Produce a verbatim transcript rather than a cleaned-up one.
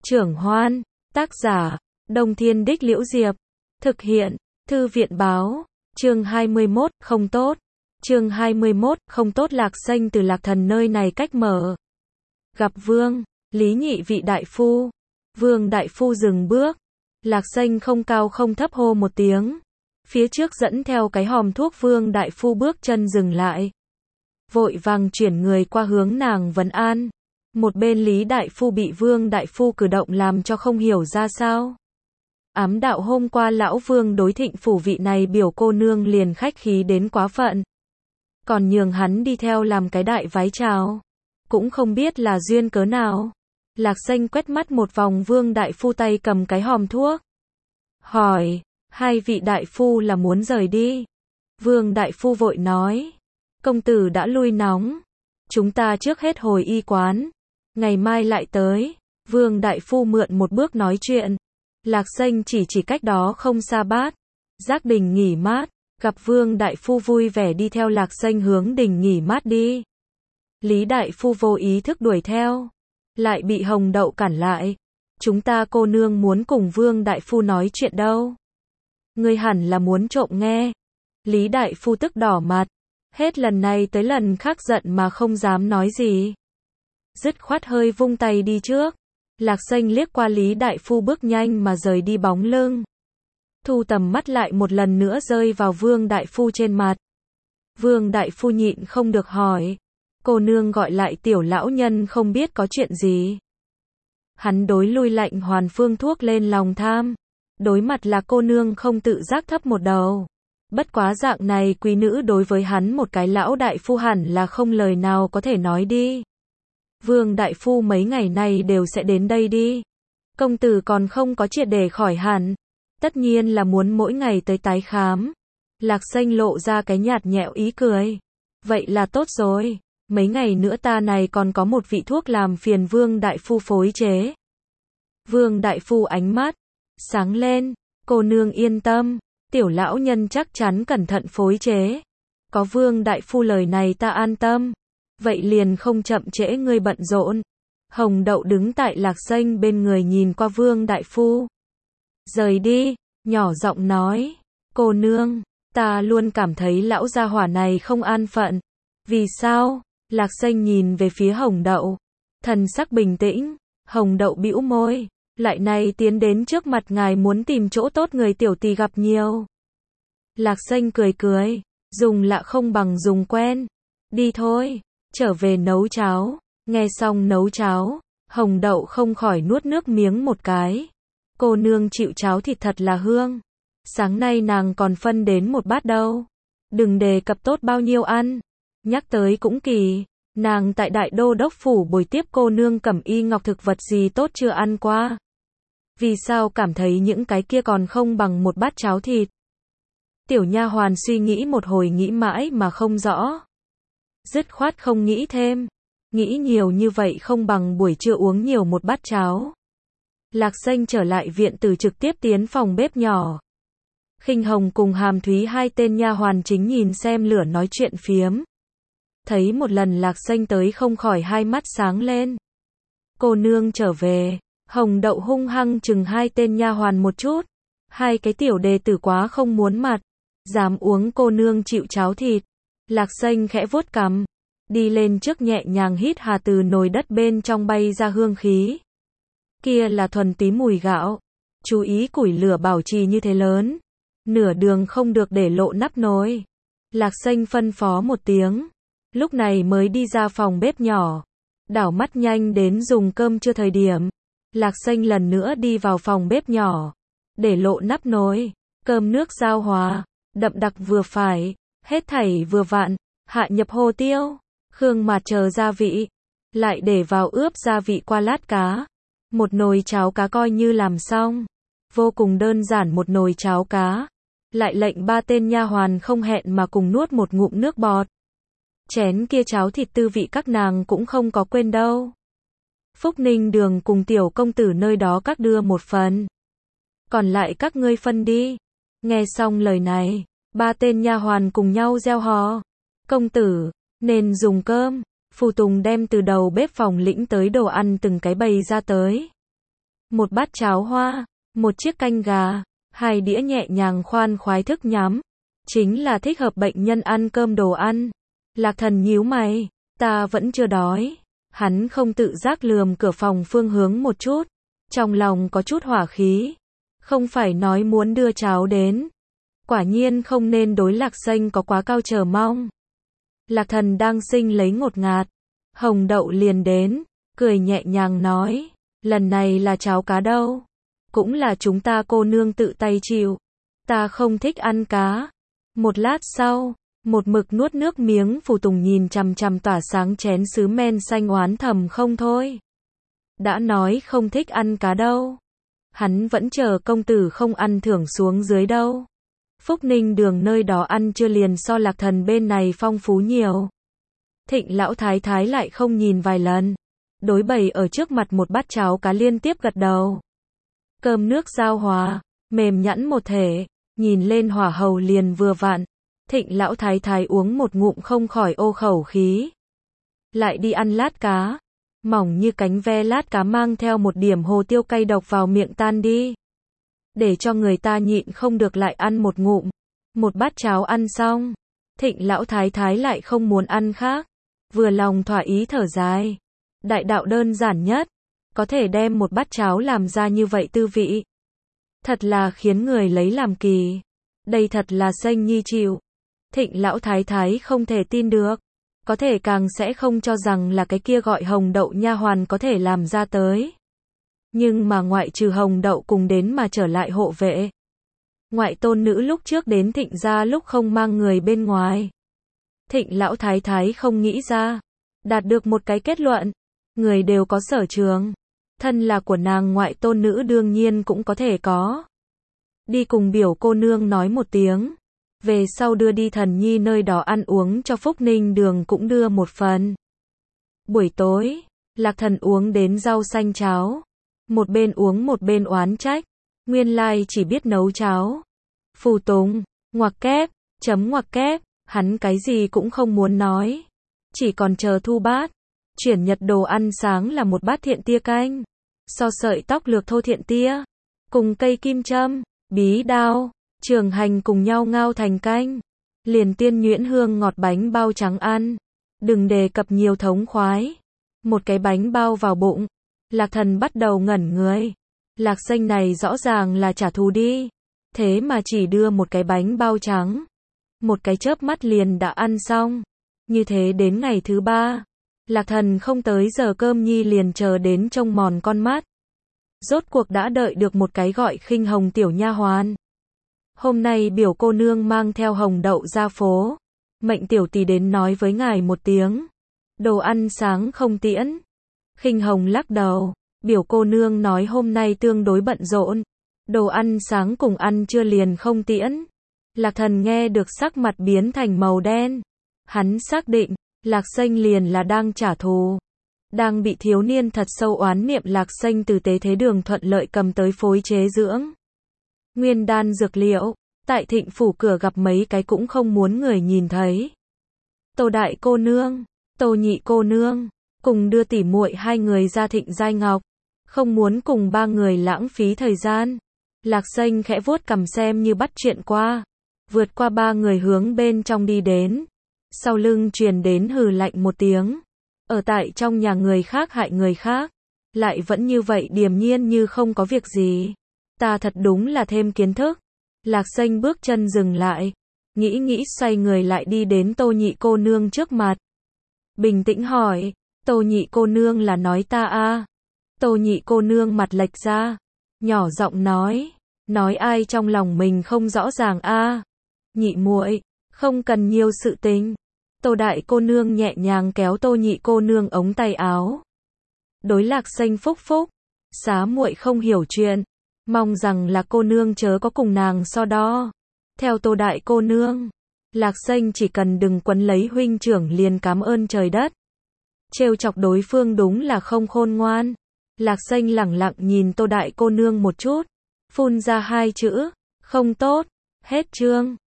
Trưởng Hoan, tác giả, Đông Thiên Đích Liễu Diệp, thực hiện, Thư viện Báo, chương hai mươi mốt, không tốt, chương hai mươi mốt, không tốt. Lạc Xanh từ Lạc Thần nơi này cách mở. Gặp Vương, Lý nhị vị đại phu. Vương đại phu dừng bước. Lạc Xanh không cao không thấp hô một tiếng. Phía trước dẫn theo cái hòm thuốc. Vương đại phu bước chân dừng lại. Vội vàng chuyển người qua hướng nàng vấn an. Một bên Lý đại phu bị Vương đại phu cử động làm cho không hiểu ra sao. Ám đạo hôm qua lão Vương đối Thịnh phủ vị này biểu cô nương liền khách khí đến quá phận. Còn nhường hắn đi theo làm cái đại vái chào. Cũng không biết là duyên cớ nào. Lạc Xanh quét mắt một vòng. Vương đại phu tay cầm cái hòm thuốc. Hỏi, hai vị đại phu là muốn rời đi? Vương đại phu vội nói, công tử đã lui nóng. Chúng ta trước hết hồi y quán. Ngày mai lại tới. Vương đại phu mượn một bước nói chuyện. Lạc Xanh chỉ chỉ cách đó không xa Bát Giác đình nghỉ mát. Gặp Vương đại phu vui vẻ đi theo Lạc Xanh hướng đình nghỉ mát đi. Lý đại phu vô ý thức đuổi theo. Lại bị Hồng Đậu cản lại. Chúng ta cô nương muốn cùng Vương đại phu nói chuyện đâu. Ngươi hẳn là muốn trộm nghe. Lý đại phu tức đỏ mặt. Hết lần này tới lần khác giận mà không dám nói gì. Dứt khoát hơi vung tay đi trước. Lạc Xanh liếc qua Lý đại phu bước nhanh mà rời đi bóng lưng. Thu tầm mắt lại một lần nữa rơi vào Vương đại phu trên mặt. Vương đại phu nhịn không được hỏi. Cô nương gọi lại tiểu lão nhân không biết có chuyện gì. Hắn đối lui lạnh hoàn phương thuốc lên lòng tham. Đối mặt là cô nương không tự giác thấp một đầu. Bất quá dạng này quý nữ đối với hắn một cái lão đại phu hẳn là không lời nào có thể nói đi. Vương đại phu mấy ngày này đều sẽ đến đây đi. Công tử còn không có triệt để khỏi hẳn. Tất nhiên là muốn mỗi ngày tới tái khám. Lạc Xanh lộ ra cái nhạt nhẽo ý cười. Vậy là tốt rồi. Mấy ngày nữa ta này còn có một vị thuốc làm phiền Vương đại phu phối chế. Vương đại phu ánh mắt sáng lên. Cô nương yên tâm. Tiểu lão nhân chắc chắn cẩn thận phối chế. Có Vương đại phu lời này ta an tâm. Vậy liền không chậm trễ ngươi bận rộn. Hồng Đậu đứng tại Lạc Xanh bên người nhìn qua Vương đại phu. Rời đi, nhỏ giọng nói. Cô nương, ta luôn cảm thấy lão gia hỏa này không an phận. Vì sao? Lạc Xanh nhìn về phía Hồng Đậu. Thần sắc bình tĩnh. Hồng Đậu bĩu môi. Lại này tiến đến trước mặt ngài muốn tìm chỗ tốt người tiểu tỳ gặp nhiều. Lạc Xanh cười cười. Dùng lạ không bằng dùng quen. Đi thôi. Trở về nấu cháo. Nghe xong nấu cháo. Hồng Đậu không khỏi nuốt nước miếng một cái. Cô nương chịu cháo thịt thật là hương. Sáng nay nàng còn phân đến một bát đâu. Đừng đề cập tốt bao nhiêu ăn. Nhắc tới cũng kỳ. Nàng tại Đại Đô Đốc Phủ buổi tiếp cô nương Cẩm Y Ngọc thực vật gì tốt chưa ăn qua. Vì sao cảm thấy những cái kia còn không bằng một bát cháo thịt. Tiểu nha hoàn suy nghĩ một hồi nghĩ mãi mà không rõ. Dứt khoát không nghĩ thêm. Nghĩ nhiều như vậy không bằng buổi trưa uống nhiều một bát cháo. Lạc Xanh trở lại viện tử trực tiếp tiến phòng bếp nhỏ. Khinh Hồng cùng Hàm Thúy hai tên nha hoàn chính nhìn xem lửa nói chuyện phiếm. Thấy một lần Lạc Xanh tới không khỏi hai mắt sáng lên. Cô nương trở về. Hồng Đậu hung hăng chừng hai tên nha hoàn một chút. Hai cái tiểu đề tử quá không muốn mặt. Dám uống cô nương chịu cháo thịt. Lạc Xanh khẽ vuốt cằm. Đi lên trước nhẹ nhàng hít hà từ nồi đất bên trong bay ra hương khí. Kia là thuần túy mùi gạo. Chú ý củi lửa bảo trì như thế lớn. Nửa đường không được để lộ nắp nồi. Lạc Xanh phân phó một tiếng. Lúc này mới đi ra phòng bếp nhỏ. Đảo mắt nhanh đến dùng cơm chưa thời điểm. Lạc Xanh lần nữa đi vào phòng bếp nhỏ. Để lộ nắp nồi. Cơm nước giao hòa. Đậm đặc vừa phải. Hết thảy vừa vặn. Hạ nhập hồ tiêu. Khương mạt chờ gia vị. Lại để vào ướp gia vị qua lát cá. Một nồi cháo cá coi như làm xong. Vô cùng đơn giản một nồi cháo cá. Lại lệnh ba tên nha hoàn không hẹn mà cùng nuốt một ngụm nước bọt. Chén kia cháo thịt tư vị các nàng cũng không có quên đâu. Phúc Ninh Đường cùng tiểu công tử nơi đó các đưa một phần. Còn lại các ngươi phân đi. Nghe xong lời này, ba tên nha hoàn cùng nhau reo hò. Công tử, nên dùng cơm. Phù Tùng đem từ đầu bếp phòng lĩnh tới đồ ăn từng cái bày ra tới. một bát cháo hoa, một chiếc canh gà, hai đĩa nhẹ nhàng khoan khoái thức nhắm. Chính là thích hợp bệnh nhân ăn cơm đồ ăn. Lạc Thần nhíu mày, ta vẫn chưa đói. Hắn không tự giác lườm cửa phòng phương hướng một chút. Trong lòng có chút hỏa khí. Không phải nói muốn đưa cháo đến. Quả nhiên không nên đối Lạc Xanh có quá cao chờ mong. Lạc Thần đang sinh lấy ngột ngạt. Hồng Đậu liền đến, cười nhẹ nhàng nói, lần này là cháo cá đâu. Cũng là chúng ta cô nương tự tay chịu. Ta không thích ăn cá. Một lát sau, một mực nuốt nước miếng Phù Tùng nhìn chằm chằm tỏa sáng chén sứ men xanh oán thầm không thôi. Đã nói không thích ăn cá đâu. Hắn vẫn chờ công tử không ăn thưởng xuống dưới đâu. Phúc Ninh Đường nơi đó ăn chưa liền so Lạc Thần bên này phong phú nhiều. Thịnh lão thái thái lại không nhìn vài lần. Đối bày ở trước mặt một bát cháo cá liên tiếp gật đầu. Cơm nước giao hòa, mềm nhẵn một thể, nhìn lên hỏa hầu liền vừa vặn. Thịnh lão thái thái uống một ngụm không khỏi ô khẩu khí. Lại đi ăn lát cá. Mỏng như cánh ve lát cá mang theo một điểm hồ tiêu cay độc vào miệng tan đi. Để cho người ta nhịn không được lại ăn một ngụm. Một bát cháo ăn xong. Thịnh lão thái thái lại không muốn ăn khác. Vừa lòng thỏa ý thở dài. Đại đạo đơn giản nhất. Có thể đem một bát cháo làm ra như vậy tư vị. Thật là khiến người lấy làm kỳ. Đây thật là Xanh Nhi chịu. Thịnh lão thái thái không thể tin được. Có thể càng sẽ không cho rằng là cái kia gọi Hồng Đậu nha hoàn có thể làm ra tới. Nhưng mà ngoại trừ Hồng Đậu cùng đến mà trở lại hộ vệ. Ngoại tôn nữ lúc trước đến Thịnh gia lúc không mang người bên ngoài. Thịnh lão thái thái không nghĩ ra. Đạt được một cái kết luận. Người đều có sở trường. Thân là của nàng ngoại tôn nữ đương nhiên cũng có thể có. Đi cùng biểu cô nương nói một tiếng. Về sau đưa đi Thần Nhi nơi đó ăn uống cho Phúc Ninh Đường cũng đưa một phần. Buổi tối, Lạc Thần uống đến rau xanh cháo. Một bên uống một bên oán trách. Nguyên lai chỉ biết nấu cháo. Phù Tùng, ngoặc kép, chấm ngoặc kép, hắn cái gì cũng không muốn nói. Chỉ còn chờ thu bát. Chuyển nhật đồ ăn sáng là một bát thiện tia canh. So sợi tóc lược thô thiện tia. Cùng cây kim châm, bí đao, trường hành cùng nhau ngao thành canh. Liền tiên nhuyễn hương ngọt bánh bao trắng ăn. Đừng đề cập nhiều thống khoái. Một cái bánh bao vào bụng. Lạc Thần bắt đầu ngẩn người. Lạc Xanh này rõ ràng là trả thù đi. Thế mà chỉ đưa một cái bánh bao trắng. Một cái chớp mắt liền đã ăn xong. Như thế đến ngày thứ ba. Lạc Thần không tới giờ cơm nhi liền chờ đến trông mòn con mắt. Rốt cuộc đã đợi được một cái gọi Khinh Hồng tiểu nha hoàn. Hôm nay biểu cô nương mang theo Hồng Đậu ra phố. Mệnh tiểu tỷ đến nói với ngài một tiếng. Đồ ăn sáng không tiễn. Khinh Hồng lắc đầu. Biểu cô nương nói hôm nay tương đối bận rộn. Đồ ăn sáng cùng ăn trưa liền không tiễn. Lạc Thần nghe được sắc mặt biến thành màu đen. Hắn xác định. Lạc Xanh liền là đang trả thù. Đang bị thiếu niên thật sâu oán niệm Lạc Xanh từ tế thế đường thuận lợi cầm tới phối chế dưỡng. Nguyên đan dược liệu. Tại Thịnh phủ cửa gặp mấy cái cũng không muốn người nhìn thấy. Tô đại cô nương. Tô nhị cô nương. Cùng đưa tỉ muội hai người ra Thịnh Giai Ngọc. Không muốn cùng ba người lãng phí thời gian. Lạc Xanh khẽ vuốt cằm xem như bắt chuyện qua. Vượt qua ba người hướng bên trong đi đến. Sau lưng truyền đến hừ lạnh một tiếng. Ở tại trong nhà người khác hại người khác. Lại vẫn như vậy điềm nhiên như không có việc gì. Ta thật đúng là thêm kiến thức. Lạc Xanh bước chân dừng lại. Nghĩ nghĩ xoay người lại đi đến Tô nhị cô nương trước mặt. Bình tĩnh hỏi. Tô nhị cô nương là nói ta a? Tô nhị cô nương mặt lệch ra. Nhỏ giọng nói. Nói ai trong lòng mình không rõ ràng a? Nhị muội, không cần nhiều sự tình. Tô đại cô nương nhẹ nhàng kéo Tô nhị cô nương ống tay áo. Đối Lạc Xanh phúc phúc. Xá muội không hiểu chuyện. Mong rằng là cô nương chớ có cùng nàng so đo. Theo Tô đại cô nương. Lạc Xanh chỉ cần đừng quấn lấy huynh trưởng liền cảm ơn trời đất. Trêu chọc đối phương đúng là không khôn ngoan. Lạc Xanh lẳng lặng nhìn Tô đại cô nương một chút. Phun ra hai chữ. Không tốt. Hết chương.